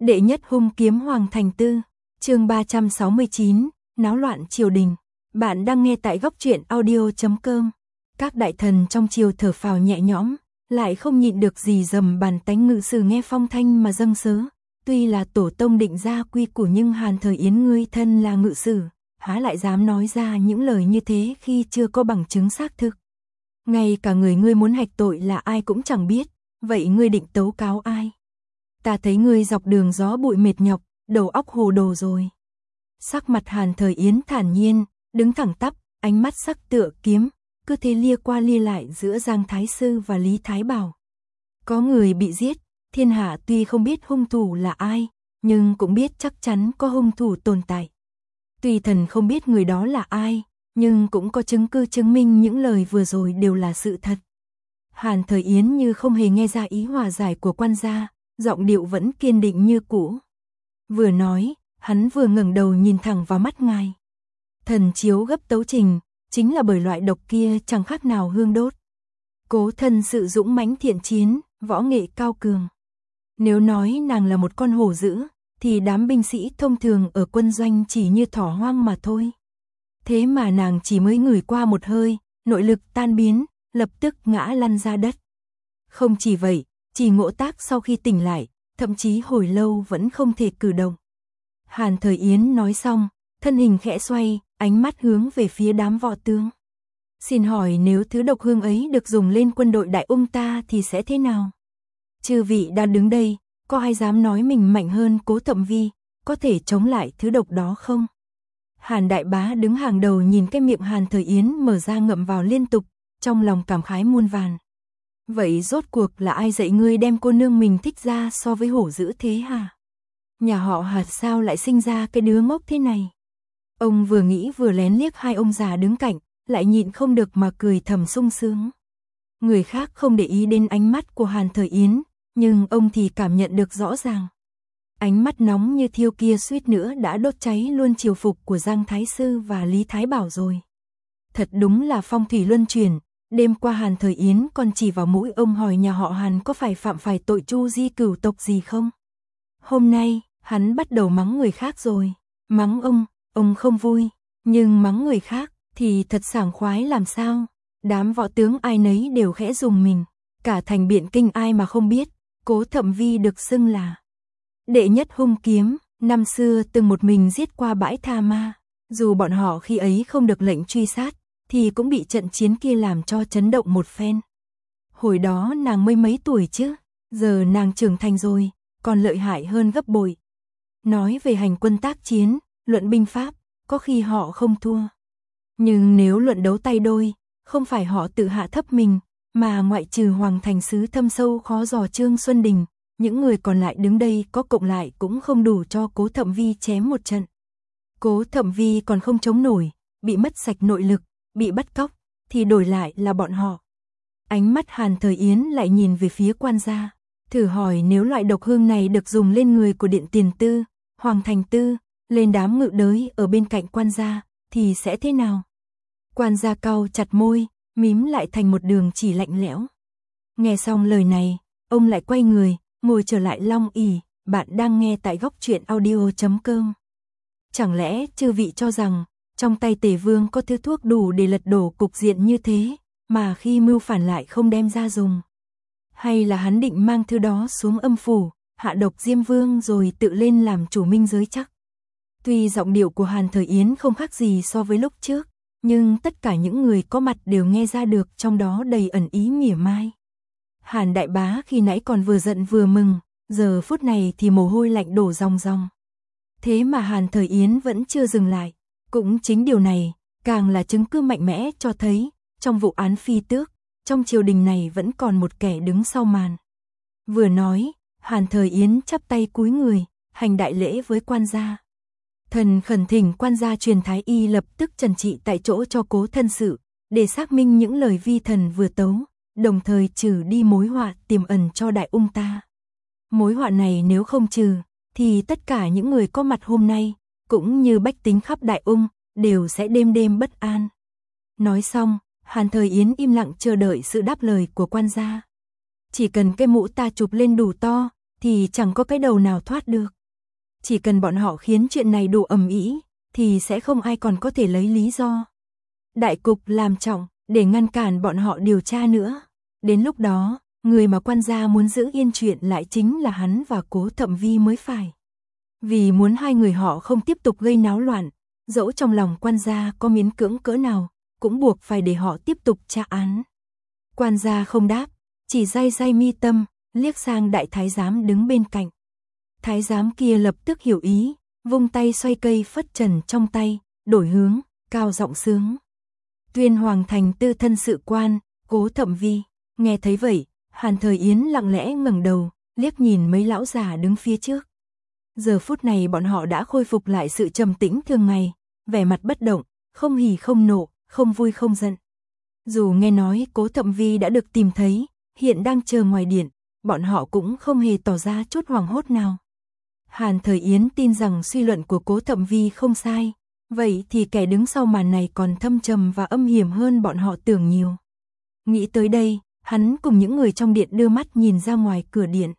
Đệ nhất hung kiếm Hoàng Thành Tư, chương 369, náo loạn triều đình. Bạn đang nghe tại góc truyện audio.com. Các đại thần trong triều thở phào nhẹ nhõm, lại không nhịn được gì dầm bàn tánh ngự sử nghe phong thanh mà dâng sớ. Tuy là tổ tông định ra quy củ nhưng Hàn Thời Yến ngươi thân là ngự sử, há lại dám nói ra những lời như thế khi chưa có bằng chứng xác thực. Ngay cả người ngươi muốn hạch tội là ai cũng chẳng biết, vậy ngươi định tấu cáo ai? Ta thấy ngươi dọc đường gió bụi mệt nhọc, đầu óc hồ đồ rồi. Sắc mặt Hàn Thời Yến thản nhiên, đứng thẳng tắp, ánh mắt sắc tựa kiếm, cứ thế lia qua lia lại giữa Giang Thái Sư và Lý Thái Bảo. Có người bị giết, thiên hạ tuy không biết hung thủ là ai, nhưng cũng biết chắc chắn có hung thủ tồn tại. Tuy thần không biết người đó là ai, nhưng cũng có chứng cứ chứng minh những lời vừa rồi đều là sự thật. Hàn Thời Yến như không hề nghe ra ý hòa giải của quan gia, giọng điệu vẫn kiên định như cũ. Vừa nói, hắn vừa ngẩng đầu nhìn thẳng vào mắt ngài. Thần chiếu gấp tấu trình, chính là bởi loại độc kia chẳng khác nào hương đốt. Cố thân sự dũng mãnh thiện chiến, võ nghệ cao cường. Nếu nói nàng là một con hổ dữ, thì đám binh sĩ thông thường ở quân doanh chỉ như thỏ hoang mà thôi. Thế mà nàng chỉ mới ngửi qua một hơi, nội lực tan biến, lập tức ngã lăn ra đất. Không chỉ vậy, chỉ ngộ tác sau khi tỉnh lại, thậm chí hồi lâu vẫn không thể cử động. Hàn Thời Yến nói xong, thân hình khẽ xoay, ánh mắt hướng về phía đám võ tướng. Xin hỏi nếu thứ độc hương ấy được dùng lên quân đội Đại Ung ta thì sẽ thế nào? Chư vị đang đứng đây, có ai dám nói mình mạnh hơn Cố Thậm Vi, có thể chống lại thứ độc đó không? Hàn Đại Bá đứng hàng đầu nhìn cái miệng Hàn Thời Yến mở ra ngậm vào liên tục, trong lòng cảm khái muôn vàn. Vậy rốt cuộc là ai dạy ngươi đem cô nương mình thích ra so với hổ dữ thế hả? Nhà họ Hạt sao lại sinh ra cái đứa ngốc thế này? Ông vừa nghĩ vừa lén liếc hai ông già đứng cạnh, lại nhịn không được mà cười thầm sung sướng. Người khác không để ý đến ánh mắt của Hàn Thời Yến, nhưng ông thì cảm nhận được rõ ràng. Ánh mắt nóng như thiêu kia suýt nữa đã đốt cháy luôn triều phục của Giang Thái Sư và Lý Thái Bảo rồi. Thật đúng là phong thủy luân chuyển. Đêm qua Hàn Thời Yến còn chỉ vào mũi ông hỏi nhà họ Hàn có phải phạm phải tội chu di cửu tộc gì không. Hôm nay, hắn bắt đầu mắng người khác rồi. Mắng ông không vui, nhưng mắng người khác thì thật sảng khoái làm sao. Đám võ tướng ai nấy đều khẽ rùng mình. Cả thành Biện Kinh ai mà không biết, Cố Thậm Vi được xưng là đệ nhất hung kiếm, năm xưa từng một mình giết qua bãi Tha Ma. Dù bọn họ khi ấy không được lệnh truy sát, thì cũng bị trận chiến kia làm cho chấn động một phen. Hồi đó nàng mới mấy tuổi chứ, giờ nàng trưởng thành rồi, còn lợi hại hơn gấp bội. Nói về hành quân tác chiến, luận binh pháp, có khi họ không thua. Nhưng nếu luận đấu tay đôi, không phải họ tự hạ thấp mình, mà ngoại trừ Hoàng Thành Sứ thâm sâu khó dò Trương Xuân Đình, những người còn lại đứng đây có cộng lại cũng không đủ cho Cố Thậm Vi chém một trận. Cố Thậm Vi còn không chống nổi, bị mất sạch nội lực, bị bắt cóc, thì đổi lại là bọn họ. Ánh mắt Hàn Thời Yến lại nhìn về phía quan gia, thử hỏi nếu loại độc hương này được dùng lên người của Điện Tiền Tư, Hoàng Thành Tư, lên đám ngự đới ở bên cạnh quan gia, thì sẽ thế nào? Quan gia cau chặt môi, mím lại thành một đường chỉ lạnh lẽo. Nghe xong lời này, ông lại quay người, ngồi trở lại long ỷ. Bạn đang nghe tại góc truyện audio.com. Chẳng lẽ chư vị cho rằng trong tay Tề Vương có thứ thuốc đủ để lật đổ cục diện như thế, mà khi mưu phản lại không đem ra dùng? Hay là hắn định mang thứ đó xuống âm phủ, hạ độc Diêm Vương rồi tự lên làm chủ minh giới chắc? Tuy giọng điệu của Hàn Thời Yến không khác gì so với lúc trước, nhưng tất cả những người có mặt đều nghe ra được trong đó đầy ẩn ý mỉa mai. Hàn Đại Bá khi nãy còn vừa giận vừa mừng, giờ phút này thì mồ hôi lạnh đổ ròng ròng. Thế mà Hàn Thời Yến vẫn chưa dừng lại. Cũng chính điều này, càng là chứng cứ mạnh mẽ cho thấy, trong vụ án phi tước, trong triều đình này vẫn còn một kẻ đứng sau màn. Vừa nói, Hàn Thời Yến chắp tay cúi người, hành đại lễ với quan gia. Thần khẩn thỉnh quan gia truyền thái y lập tức trần trị tại chỗ cho Cố thân sự, để xác minh những lời vi thần vừa tấu, đồng thời trừ đi mối họa tiềm ẩn cho Đại Ung ta. Mối họa này nếu không trừ, thì tất cả những người có mặt hôm nay, cũng như bách tính khắp Đại Ung, đều sẽ đêm đêm bất an. Nói xong, Hàn Thời Yến im lặng chờ đợi sự đáp lời của quan gia. Chỉ cần cái mũ ta chụp lên đủ to, thì chẳng có cái đầu nào thoát được. Chỉ cần bọn họ khiến chuyện này đủ ầm ĩ, thì sẽ không ai còn có thể lấy lý do đại cục làm trọng để ngăn cản bọn họ điều tra nữa. Đến lúc đó, người mà quan gia muốn giữ yên chuyện lại chính là hắn và Cố Thậm Vi mới phải. Vì muốn hai người họ không tiếp tục gây náo loạn, dẫu trong lòng quan gia có miễn cưỡng cỡ nào, cũng buộc phải để họ tiếp tục tra án. Quan gia không đáp, chỉ day day mi tâm, liếc sang đại thái giám đứng bên cạnh. Thái giám kia lập tức hiểu ý, vung tay xoay cây phất trần trong tay, đổi hướng, cao giọng sướng. Tuyên hoàng thành tư thân sự quan, Cố Thậm Vi. Nghe thấy vậy, Hàn Thời Yến lặng lẽ ngẩng đầu, liếc nhìn mấy lão già đứng phía trước. Giờ phút này bọn họ đã khôi phục lại sự trầm tĩnh thường ngày, vẻ mặt bất động, không hỉ không nộ, không vui không giận. Dù nghe nói Cố Thậm Vi đã được tìm thấy, hiện đang chờ ngoài điện, bọn họ cũng không hề tỏ ra chút hoảng hốt nào. Hàn Thời Yến tin rằng suy luận của Cố Thậm Vi không sai, vậy thì kẻ đứng sau màn này còn thâm trầm và âm hiểm hơn bọn họ tưởng nhiều. Nghĩ tới đây, hắn cùng những người trong điện đưa mắt nhìn ra ngoài cửa điện.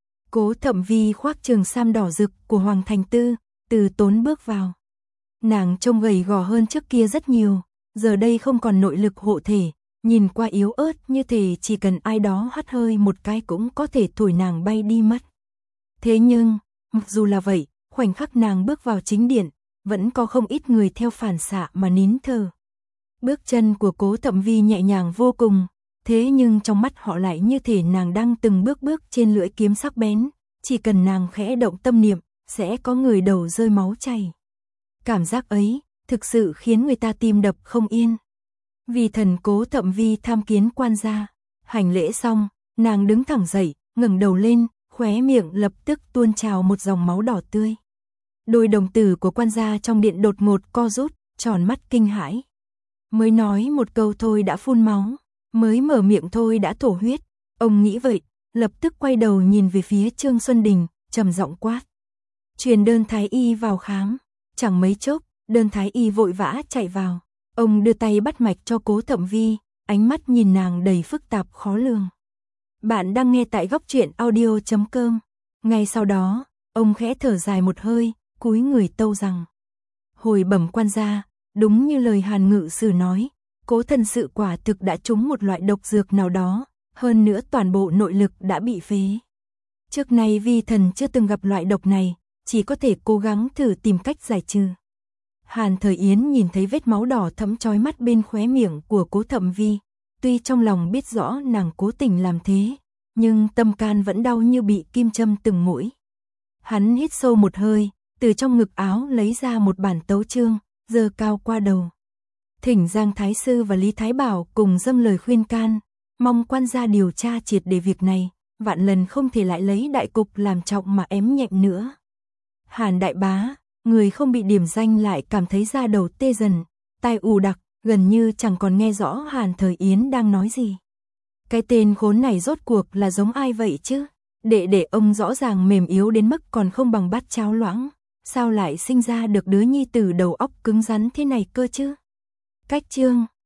Cố Thậm Vi khoác trường sam đỏ rực của Hoàng Thành Tư, từ tốn bước vào. Nàng trông gầy gò hơn trước kia rất nhiều, giờ đây không còn nội lực hộ thể, nhìn qua yếu ớt như thể chỉ cần ai đó hắt hơi một cái cũng có thể thổi nàng bay đi mất. Thế nhưng, mặc dù là vậy, khoảnh khắc nàng bước vào chính điện, vẫn có không ít người theo phản xạ mà nín thở. Bước chân của Cố Thậm Vi nhẹ nhàng vô cùng, thế nhưng trong mắt họ lại như thể nàng đang từng bước bước trên lưỡi kiếm sắc bén, chỉ cần nàng khẽ động tâm niệm, sẽ có người đầu rơi máu chảy. Cảm giác ấy, thực sự khiến người ta tim đập không yên. Vì thần Cố Thậm Vi tham kiến quan gia, hành lễ xong, nàng đứng thẳng dậy, ngẩng đầu lên, khóe miệng lập tức tuôn trào một dòng máu đỏ tươi. Đôi đồng tử của quan gia trong điện đột ngột co rút, tròn mắt kinh hãi. Mới nói một câu thôi đã phun máu, mới mở miệng thôi đã thổ huyết. Ông nghĩ vậy, lập tức quay đầu nhìn về phía Trương Xuân Đình, trầm giọng quát. Truyền đơn thái y vào khám. Chẳng mấy chốc, đơn thái y vội vã chạy vào. Ông đưa tay bắt mạch cho Cố Thậm Vi, ánh mắt nhìn nàng đầy phức tạp khó lường. Bạn đang nghe tại Góc Truyện Audio.com. Ngay sau đó, ông khẽ thở dài một hơi, cúi người tâu rằng. Hồi bẩm quan gia, đúng như lời Hàn Ngự Sử nói, Cố thân sự quả thực đã trúng một loại độc dược nào đó, hơn nữa toàn bộ nội lực đã bị phế. Trước nay vi thần chưa từng gặp loại độc này, chỉ có thể cố gắng thử tìm cách giải trừ. Hàn Thời Yến nhìn thấy vết máu đỏ thẫm chói mắt bên khóe miệng của Cố Thậm Vi, tuy trong lòng biết rõ nàng cố tình làm thế, nhưng tâm can vẫn đau như bị kim châm từng mũi. Hắn hít sâu một hơi, từ trong ngực áo lấy ra một bản tấu chương, giơ cao qua đầu. Thỉnh Giang Thái Sư và Lý Thái Bảo cùng dâng lời khuyên can, mong quan gia điều tra triệt để việc này, vạn lần không thể lại lấy đại cục làm trọng mà ém nhẹm nữa. Hàn đại bá, người không bị điểm danh lại cảm thấy da đầu tê dần, tai ù đặc, gần như chẳng còn nghe rõ Hàn Thời Yến đang nói gì. Cái tên khốn này rốt cuộc là giống ai vậy chứ? Để ông rõ ràng mềm yếu đến mức còn không bằng bát cháo loãng, sao lại sinh ra được đứa nhi tử đầu óc cứng rắn thế này cơ chứ? Cách chương